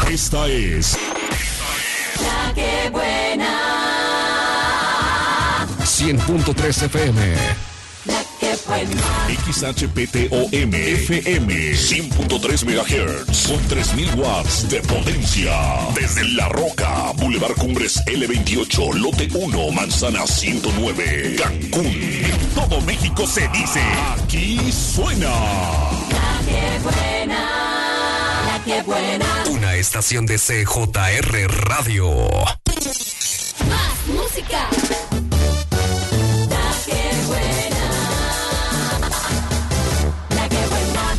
Esta es La Que Buena. 100.3 FM. La Que Buena. XHPTOM FM 100.3 MHz con 3000 watts de potencia. Desde La Roca, Boulevard Cumbres L28, Lote 1, Manzana 109, Cancún. En todo México se dice: aquí suena La Que Buena. La Que Buena. una estación de CJR Radio. Más música. La Que Buena. La Que Buena.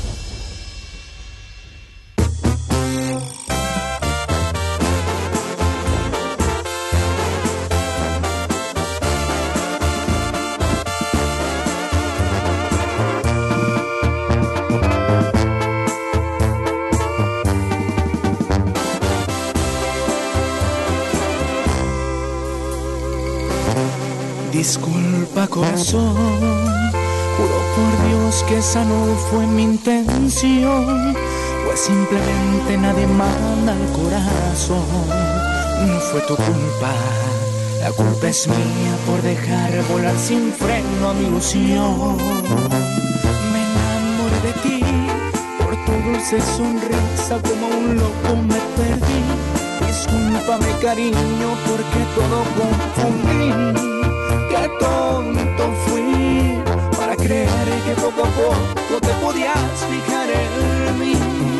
Disculpa, corazón, juro por Dios que esa no fue mi intención, pues simplemente nadie manda al corazón. No fue tu culpa, la culpa es mía por dejar volar sin freno a mi ilusión. Me enamoré de ti, por tu dulce sonrisa, como un loco me perdí. Discúlpame, cariño, porque todo confundí. Qué tonto fui para creer que poco a poco te podías fijar en mí.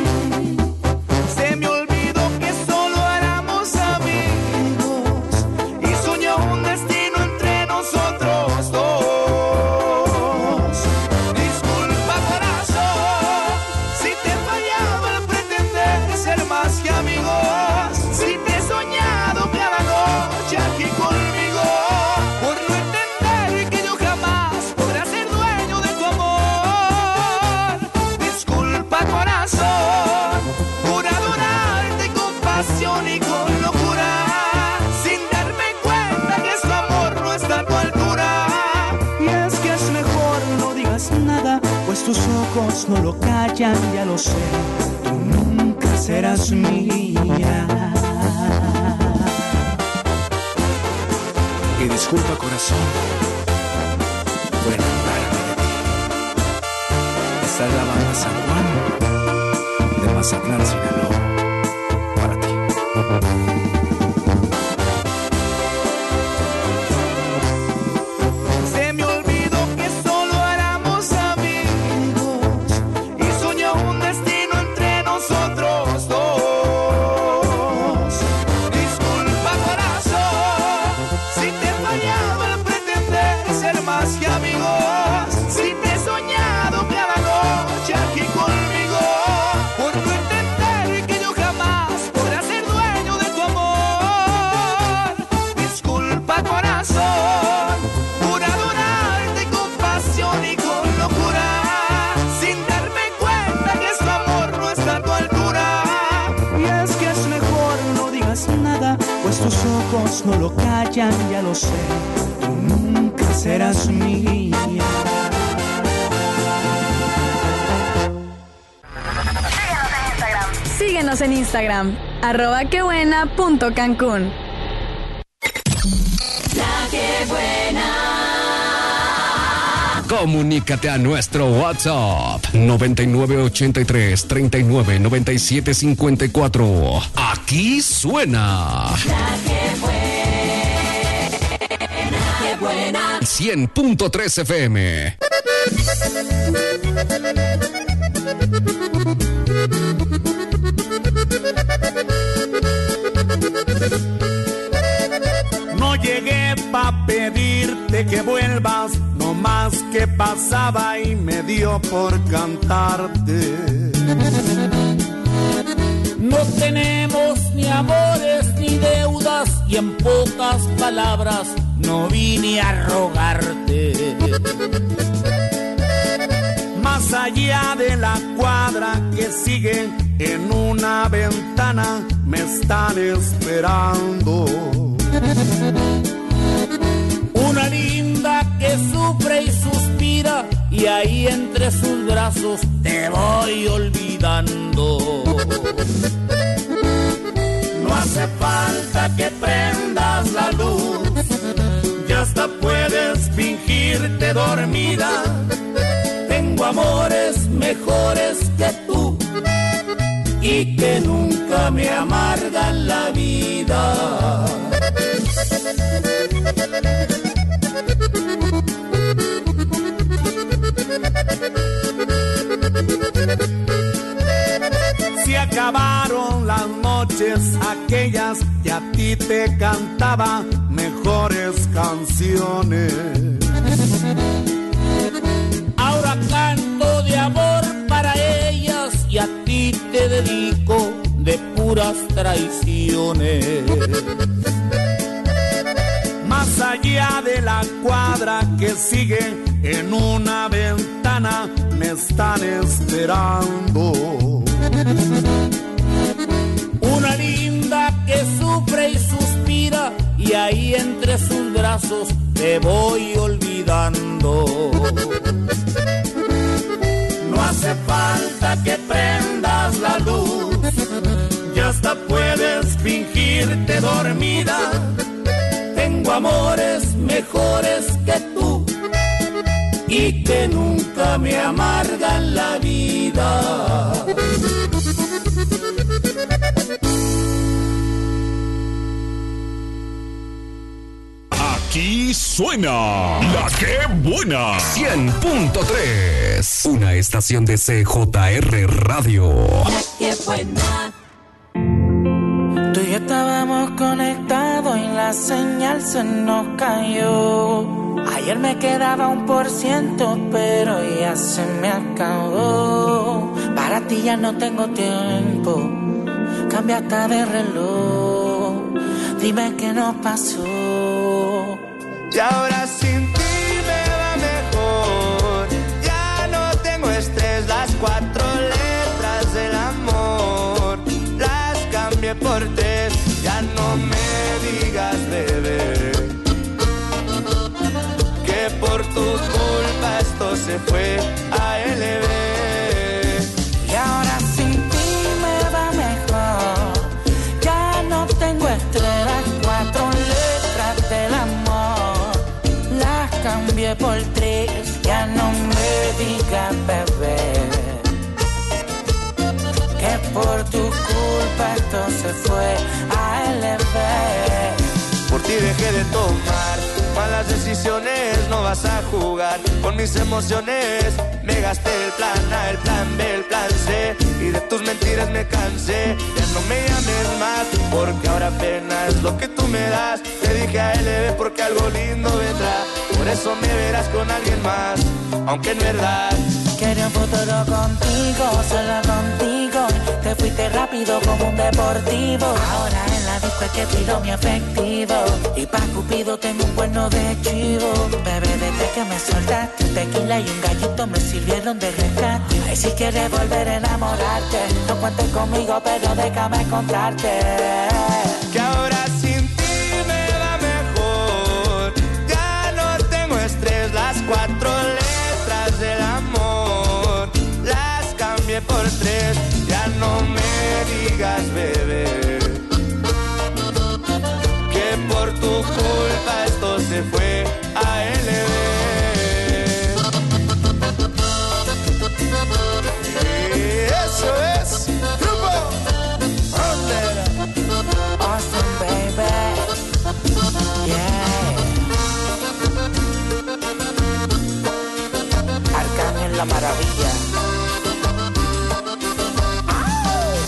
Se me olvidó que solo éramos amigos y soñé un destino entre nosotros dos. Disculpa, corazón, si te he fallado al pretender ser más que amigos. Si te he soñado cada noche aquí conmigo. Y con locura, sin darme cuenta que su amor no está a tu altura. Y es que es mejor no digas nada, pues tus ojos no lo callan, ya lo sé. Tú nunca serás mía. Y disculpa, corazón, por enamorarme de ti. Esta es la banda San Juan de Mazatlán, Sinaloa. Se me olvidó que solo éramos amigos y soñé un destino entre nosotros dos. Disculpa, corazón, si te he fallado al pretender ser más que amigos. Si te he soñado cada noche aquí conmigo, por no entender que yo jamás podré ser dueño de tu amor. Disculpa, corazón, por adorarte con pasión y con locura, sin darme cuenta que su amor no está a tu altura. Y es que es mejor no digas nada, pues tus ojos no lo callan, ya lo sé. Tú nunca serás mía. Síguenos en Instagram, @quebuena.cancún. La Que Buena. Comunícate a nuestro WhatsApp 9983 39 97 54. Aquí suena La Que Buena. La Que Buena. 100.3 FM. No llegué pa' pedirte que vuelvas, no más que pasaba y me dio por cantarte. No tenemos ni amores ni deudas y en pocas palabras no vine a rogarte. Más allá de la cuadra que sigue en una ventana me están esperando. Una linda que sufre y suspira y ahí entre sus brazos te voy olvidando. falta que prendas la luz, ya hasta puedes fingirte dormida. Tengo amores mejores que tú y que nunca me amargan la vida. Se acabaron las noches aquellas que a ti te cantaba mejores canciones. Ahora canto de amor para ellas y a ti te dedico de puras traiciones. Más allá de la cuadra que sigue en una ventana me están esperando. Una linda que sufre y suspira y ahí entre sus brazos te voy olvidando. No hace falta que prendas la luz, ya hasta puedes fingirte dormida. Tengo amores mejores que tú y que nunca me amargan la vida. Aquí suena La Que Buena 100.3, una estación de CJR Radio. La Que Buena. Tú y yo estábamos conectados y la señal se nos cayó. Ayer me quedaba 1%, pero ya se me acabó. Para ti ya no tengo tiempo, cambia hasta de reloj. Dime qué nos pasó. Y ahora sin ti me va mejor. Ya no tengo estrés, las 4 letras del amor las cambié por 3. Ya no me digas, bebé, que por tu culpa esto se fue a LB. Y ahora sin ti me va mejor. Ya no tengo estrés, las 4 letras del amor las cambié por 3. Ya no me digas, bebé, que por tu culpa esto se fue a LB. Por ti dejé de tomar malas decisiones, no vas a jugar con mis emociones. Me gasté el plan A, el plan B, el plan C, y de tus mentiras me cansé. Ya no me llames más, porque ahora apenas lo que tú me das. Te dije a LB porque algo lindo vendrá, por eso me verás con alguien más, aunque en verdad quería un futuro contigo, solo contigo. Te fuiste rápido como un deportivo. Ahora en la disco es que tiro mi efectivo, y pa' Cupido tengo un cuerno de chivo. Bebé, desde que me soltaste, un tequila y un gallito me sirvieron de rescate. Ay, si quieres volver a enamorarte, no cuentes conmigo, pero déjame contarte que ahora sin ti me va mejor. Ya no tengo estrés, las 4 letras del amor las cambié por 3. Ya no me digas, bebé, que por tu culpa esto se fue a LB. Eso es Grupo Frontera. Austin, baby. Yeah. Arcángel la maravilla.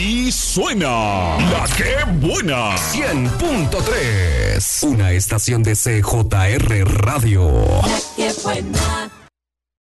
Aquí suena La Que Buena 100.3. Una estación de CJR Radio. La que buena.